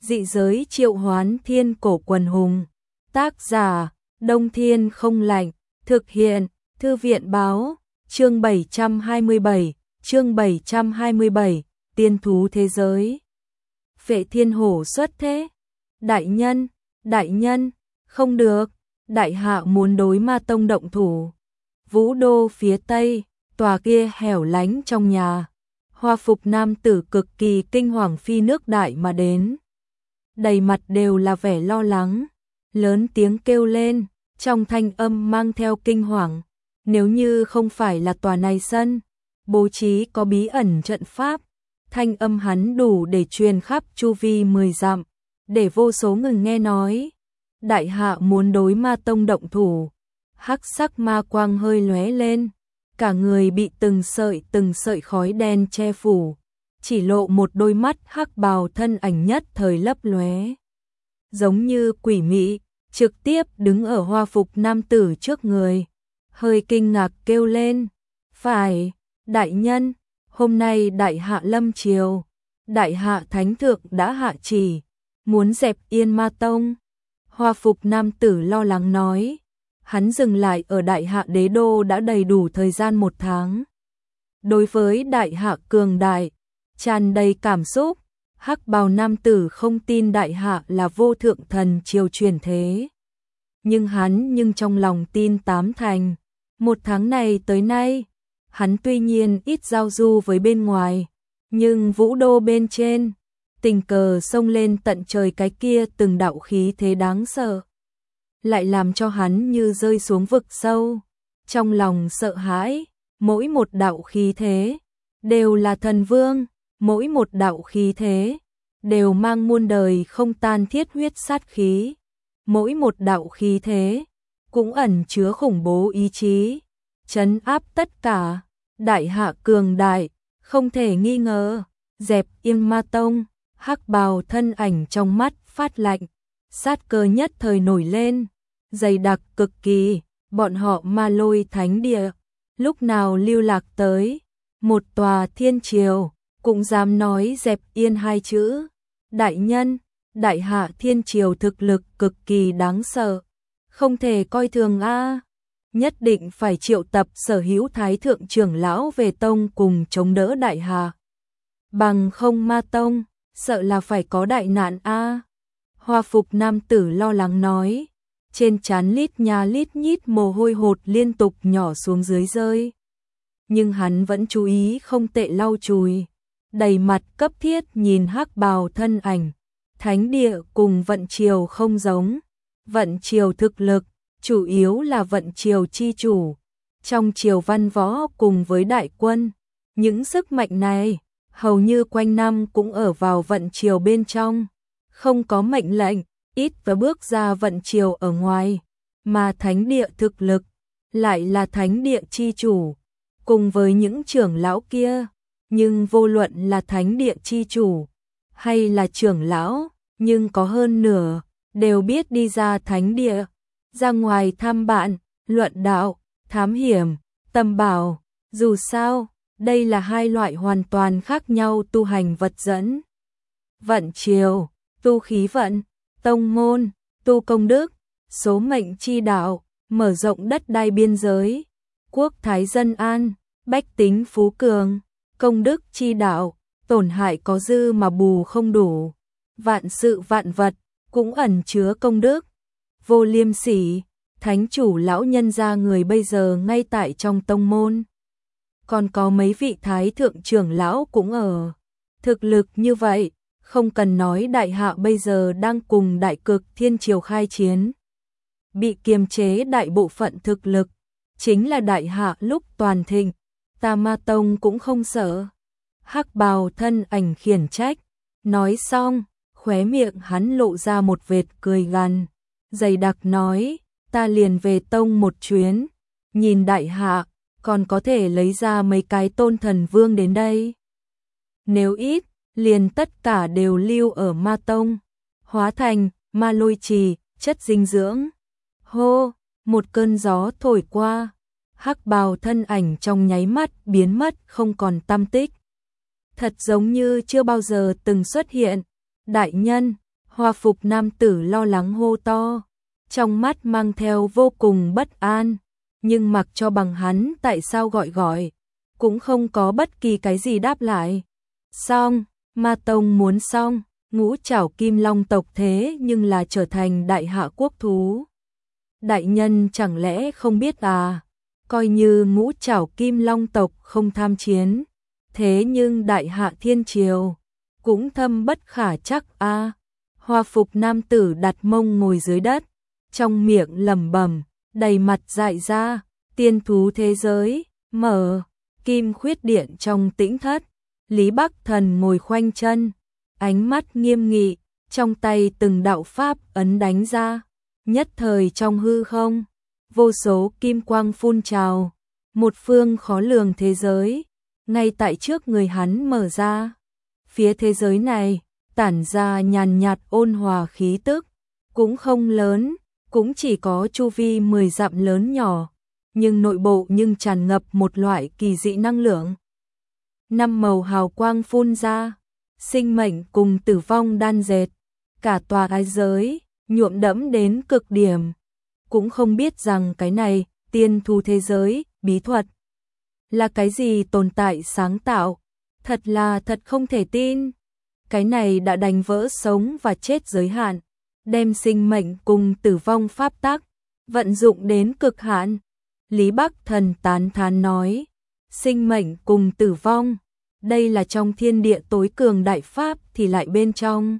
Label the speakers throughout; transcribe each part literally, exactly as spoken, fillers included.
Speaker 1: Dị giới triệu hoán thiên cổ quần hùng. Tác giả, Đông Thiên không lạnh. Thực hiện, Thư viện báo. Chương bảy trăm hai mươi bảy, chương bảy trăm hai mươi bảy, tiên thú thế giới. Phệ thiên hổ xuất thế. Đại nhân, đại nhân, không được, đại hạ muốn đối Ma Tông động thủ. Vũ đô phía tây, tòa kia hẻo lánh trong nhà. Hoa phục nam tử cực kỳ kinh hoàng phi nước đại mà đến. Đầy mặt đều là vẻ lo lắng, lớn tiếng kêu lên, trong thanh âm mang theo kinh hoàng. Nếu như không phải là tòa này sân, bố trí có bí ẩn trận pháp, thanh âm hắn đủ để truyền khắp chu vi mười dặm, để vô số người nghe nói. Đại hạ muốn đối Ma Tông động thủ, hắc sắc ma quang hơi lóe lên, cả người bị từng sợi từng sợi khói đen che phủ, chỉ lộ một đôi mắt hắc bào thân ảnh nhất thời lấp lóe. Giống như quỷ mị, trực tiếp đứng ở hoa phục nam tử trước người, hơi kinh ngạc kêu lên, phải, đại nhân, hôm nay đại hạ lâm triều, đại hạ thánh thượng đã hạ chỉ, muốn dẹp yên Ma Tông. Hoa phục nam tử lo lắng nói, hắn dừng lại ở đại hạ đế đô đã đầy đủ thời gian một tháng. Đối với đại hạ cường đại, tràn đầy cảm xúc, hắc bào nam tử không tin đại hạ là vô thượng thần triều truyền thế. Nhưng hắn nhưng trong lòng tin tám thành. Một tháng này tới nay, hắn tuy nhiên ít giao du với bên ngoài, nhưng vũ đô bên trên, tình cờ xông lên tận trời cái kia từng đạo khí thế đáng sợ, lại làm cho hắn như rơi xuống vực sâu. Trong lòng sợ hãi, mỗi một đạo khí thế đều là thần vương, mỗi một đạo khí thế đều mang muôn đời không tan thiết huyết sát khí, mỗi một đạo khí thế cũng ẩn chứa khủng bố ý chí, trấn áp tất cả. Đại hạ cường đại, không thể nghi ngờ, dẹp yên Ma Tông. Hắc bào thân ảnh trong mắt phát lạnh, sát cơ nhất thời nổi lên, dày đặc cực kỳ. Bọn họ Ma Lôi thánh địa, lúc nào lưu lạc tới một tòa thiên triều, cũng dám nói dẹp yên hai chữ. Đại nhân, đại hạ thiên triều thực lực cực kỳ đáng sợ, không thể coi thường a. Nhất định phải triệu tập sở hữu thái thượng trưởng lão về tông cùng chống đỡ đại hạ. Bằng không Ma Tông, sợ là phải có đại nạn a. Hoa phục nam tử lo lắng nói, trên trán lít nha lít nhít mồ hôi hột liên tục nhỏ xuống dưới rơi. Nhưng hắn vẫn chú ý không tệ lau chùi, đầy mặt cấp thiết nhìn hắc bào thân ảnh. Thánh địa cùng vận triều không giống, vận triều thực lực chủ yếu là vận triều chi chủ, trong triều văn võ cùng với đại quân, những sức mạnh này hầu như quanh năm cũng ở vào vận triều bên trong, không có mệnh lệnh, ít và bước ra vận triều ở ngoài. Mà thánh địa thực lực lại là thánh địa chi chủ, cùng với những trưởng lão kia. Nhưng vô luận là thánh địa chi chủ hay là trưởng lão, nhưng có hơn nửa đều biết đi ra thánh địa, ra ngoài thăm bạn, luận đạo, thám hiểm, tầm bảo. Dù sao, đây là hai loại hoàn toàn khác nhau tu hành vật dẫn. Vận triều, tu khí vận, tông môn, tu công đức, số mệnh chi đạo, mở rộng đất đai biên giới, quốc thái dân an, bách tính phú cường, công đức chi đạo, tổn hại có dư mà bù không đủ. Vạn sự vạn vật cũng ẩn chứa công đức. Vô Liêm Sỉ, thánh chủ lão nhân gia người bây giờ ngay tại trong tông môn. Còn có mấy vị thái thượng trưởng lão cũng ở. Thực lực như vậy, không cần nói đại hạ bây giờ đang cùng đại cực thiên triều khai chiến. Bị kiềm chế đại bộ phận thực lực, chính là đại hạ lúc toàn thịnh, ta Ma Tông cũng không sợ. Hắc bào thân ảnh khiển trách, nói xong, khóe miệng hắn lộ ra một vệt cười gằn, dày đặc nói, ta liền về tông một chuyến, nhìn đại hạ, còn có thể lấy ra mấy cái tôn thần vương đến đây. Nếu ít, liền tất cả đều lưu ở Ma Tông, hóa thành Ma Lôi trì, chất dinh dưỡng. Hô, một cơn gió thổi qua, hắc bào thân ảnh trong nháy mắt biến mất không còn tăm tích. Thật giống như chưa bao giờ từng xuất hiện. Đại nhân, Hoa phục nam tử lo lắng hô to, trong mắt mang theo vô cùng bất an, nhưng mặc cho bằng hắn tại sao gọi gọi, cũng không có bất kỳ cái gì đáp lại. Xong, Ma Tông muốn xong, Ngũ Trảo Kim Long tộc thế nhưng là trở thành đại hạ quốc thú. Đại nhân chẳng lẽ không biết à, coi như Ngũ Trảo Kim Long tộc không tham chiến, thế nhưng đại hạ thiên triều cũng thâm bất khả chắc a. À. Hoa phục nam tử đặt mông ngồi dưới đất, trong miệng lẩm bẩm, đầy mặt dại ra, tiên thú thế giới, mở, kim khuyết điện trong tĩnh thất, Lý Bắc Thần ngồi khoanh chân, ánh mắt nghiêm nghị, trong tay từng đạo pháp ấn đánh ra, nhất thời trong hư không, vô số kim quang phun trào, một phương khó lường thế giới, ngay tại trước người hắn mở ra. Phía thế giới này, tản ra nhàn nhạt ôn hòa khí tức, cũng không lớn, cũng chỉ có chu vi mười dặm lớn nhỏ, nhưng nội bộ nhưng tràn ngập một loại kỳ dị năng lượng. Năm màu hào quang phun ra, sinh mệnh cùng tử vong đan dệt, cả tòa ái giới, nhuộm đẫm đến cực điểm. Cũng không biết rằng cái này, tiên thú thế giới, bí thuật, là cái gì tồn tại sáng tạo, thật là thật không thể tin. Cái này đã đánh vỡ sống và chết giới hạn, đem sinh mệnh cùng tử vong pháp tắc, vận dụng đến cực hạn. Lý Bắc Thần tán thán nói, sinh mệnh cùng tử vong, đây là trong thiên địa tối cường đại pháp thì lại bên trong.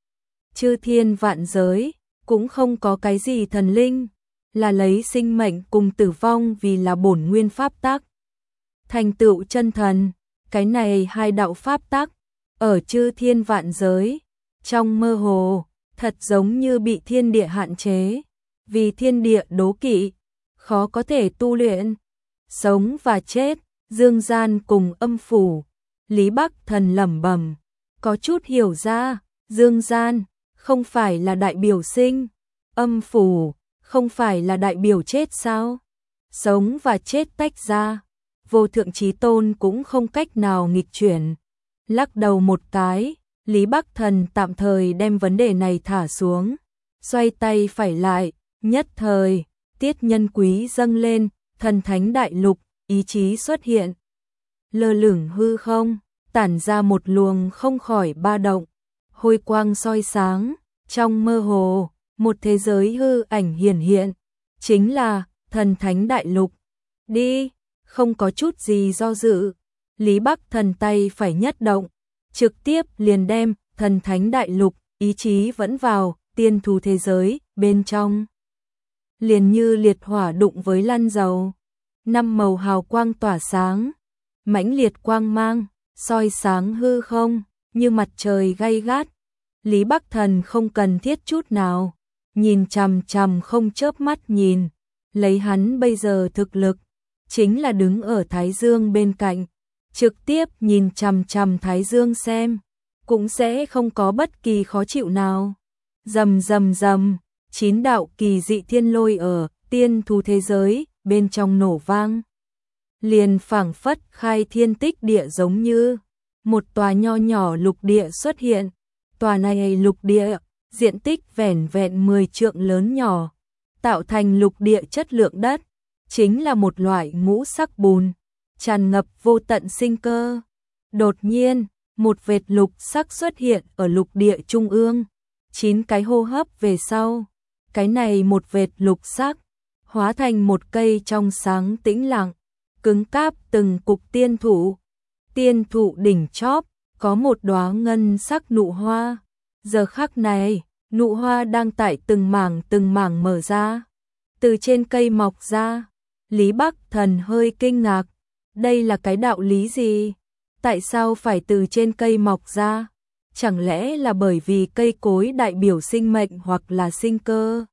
Speaker 1: Chư thiên vạn giới, cũng không có cái gì thần linh, là lấy sinh mệnh cùng tử vong vì là bổn nguyên pháp tắc. Thành tựu chân thần, cái này hai đạo pháp tắc, ở chư thiên vạn giới, trong mơ hồ, thật giống như bị thiên địa hạn chế, vì thiên địa đố kỵ, khó có thể tu luyện. Sống và chết, dương gian cùng âm phủ, Lý Bắc Thần lẩm bẩm, có chút hiểu ra, dương gian không phải là đại biểu sinh, âm phủ không phải là đại biểu chết sao? Sống và chết tách ra, vô thượng chí tôn cũng không cách nào nghịch chuyển. Lắc đầu một cái, Lý Bắc Thần tạm thời đem vấn đề này thả xuống, xoay tay phải lại, nhất thời, tiết nhân quý dâng lên, thần thánh đại lục, ý chí xuất hiện. Lơ lửng hư không, tản ra một luồng không khỏi ba động, hôi quang soi sáng, trong mơ hồ, một thế giới hư ảnh hiển hiện, chính là thần thánh đại lục. Đi, không có chút gì do dự, Lý Bắc Thần tay phải nhất động, trực tiếp liền đem thần thánh đại lục, ý chí vẫn vào tiên thú thế giới bên trong. Liền như liệt hỏa đụng với lăn dầu, năm màu hào quang tỏa sáng, mãnh liệt quang mang, soi sáng hư không, như mặt trời gay gắt. Lý Bắc Thần không cần thiết chút nào, nhìn chằm chằm không chớp mắt nhìn, lấy hắn bây giờ thực lực, chính là đứng ở Thái Dương bên cạnh, trực tiếp nhìn chằm chằm Thái Dương xem, cũng sẽ không có bất kỳ khó chịu nào. Rầm rầm rầm, chín đạo kỳ dị thiên lôi ở tiên thú thế giới bên trong nổ vang, liền phảng phất khai thiên tích địa, giống như một tòa nho nhỏ lục địa xuất hiện. Tòa này lục địa, diện tích vẻn vẹn mười trượng lớn nhỏ, tạo thành lục địa chất lượng đất, chính là một loại ngũ sắc bùn, tràn ngập vô tận sinh cơ. Đột nhiên, một vệt lục sắc xuất hiện ở lục địa trung ương, chín cái hô hấp về sau, cái này một vệt lục sắc, hóa thành một cây trong sáng tĩnh lặng, cứng cáp từng cục tiên thụ. Tiên thụ đỉnh chóp, có một đóa ngân sắc nụ hoa. Giờ khắc này, nụ hoa đang tại từng mảng từng mảng mở ra, từ trên cây mọc ra. Lý Bắc Thần hơi kinh ngạc, đây là cái đạo lý gì? Tại sao phải từ trên cây mọc ra? Chẳng lẽ là bởi vì cây cối đại biểu sinh mệnh hoặc là sinh cơ?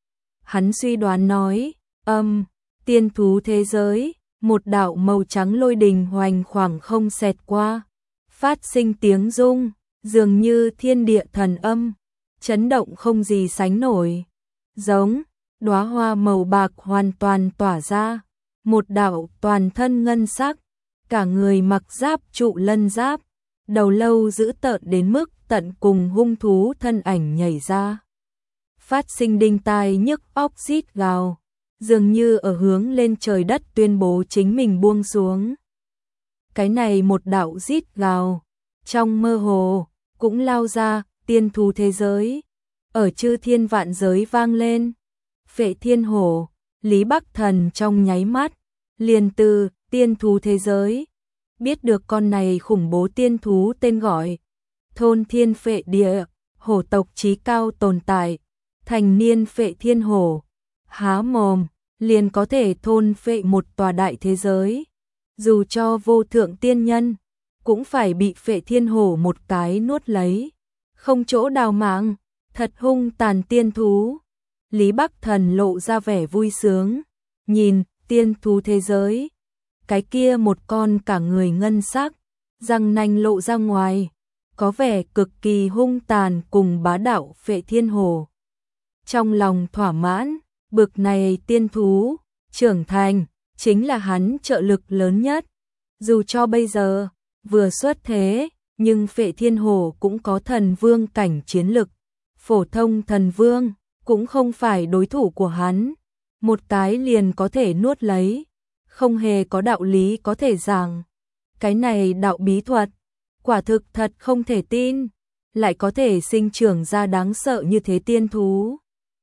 Speaker 1: Hắn suy đoán nói, âm, tiên thú thế giới, một đạo màu trắng lôi đình hoành khoảng không xẹt qua, phát sinh tiếng rung, dường như thiên địa thần âm, chấn động không gì sánh nổi. Giống, đóa hoa màu bạc hoàn toàn tỏa ra, một đạo toàn thân ngân sắc, cả người mặc giáp trụ lân giáp, đầu lâu dữ tợn đến mức tận cùng hung thú thân ảnh nhảy ra. Phát sinh đinh tai nhức óc rít gào, dường như ở hướng lên trời đất tuyên bố chính mình buông xuống. Cái này một đạo rít gào, trong mơ hồ, cũng lao ra, tiên thú thế giới, ở chư thiên vạn giới vang lên. Phệ thiên hổ, Lý Bắc Thần trong nháy mắt, liền từ tiên thú thế giới, biết được con này khủng bố tiên thú tên gọi, thôn thiên phệ địa, hổ tộc chí cao tồn tại, thành niên phệ thiên hổ, há mồm, liền có thể thôn phệ một tòa đại thế giới. Dù cho vô thượng tiên nhân, cũng phải bị phệ thiên hổ một cái nuốt lấy, không chỗ đào mạng, thật hung tàn tiên thú. Lý Bắc Thần lộ ra vẻ vui sướng, nhìn tiên thú thế giới, cái kia một con cả người ngân sắc, răng nanh lộ ra ngoài, có vẻ cực kỳ hung tàn cùng bá đạo phệ thiên hổ. Trong lòng thỏa mãn, bực này tiên thú, trưởng thành, chính là hắn trợ lực lớn nhất. Dù cho bây giờ, vừa xuất thế, nhưng phệ thiên hổ cũng có thần vương cảnh chiến lực. Phổ thông thần vương, cũng không phải đối thủ của hắn. Một cái liền có thể nuốt lấy, không hề có đạo lý có thể giảng. Cái này đạo bí thuật, quả thực thật không thể tin, lại có thể sinh trưởng ra đáng sợ như thế tiên thú.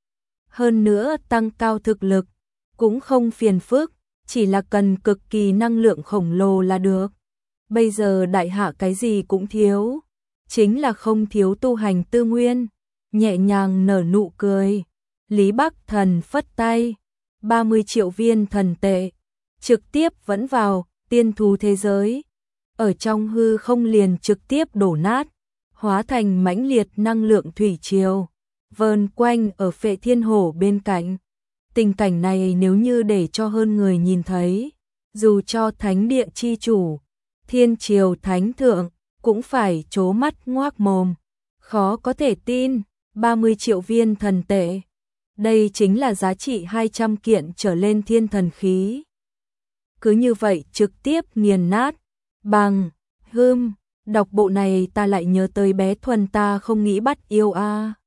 Speaker 1: Hơn nữa tăng cao thực lực, cũng không phiền phức, chỉ là cần cực kỳ năng lượng khổng lồ là được. Bây giờ đại hạ cái gì cũng thiếu, chính là không thiếu tu hành tư nguyên. Nhẹ nhàng nở nụ cười, Lý Bắc Thần phất tay, ba mươi triệu viên thần tệ, trực tiếp vẫn vào tiên thú thế giới. Ở trong hư không liền trực tiếp đổ nát, hóa thành mãnh liệt năng lượng thủy triều, vờn quanh ở phệ thiên hổ bên cạnh. Tình cảnh này nếu như để cho hơn người nhìn thấy, dù cho thánh địa chi chủ, thiên triều thánh thượng, cũng phải trố mắt ngoác mồm. Khó có thể tin, ba mươi triệu viên thần tệ. Đây chính là giá trị hai trăm kiện trở lên thiên thần khí. Cứ như vậy trực tiếp nghiền nát, bằng, hưm, đọc bộ này ta lại nhớ tới bé Thuần ta không nghĩ bắt yêu a.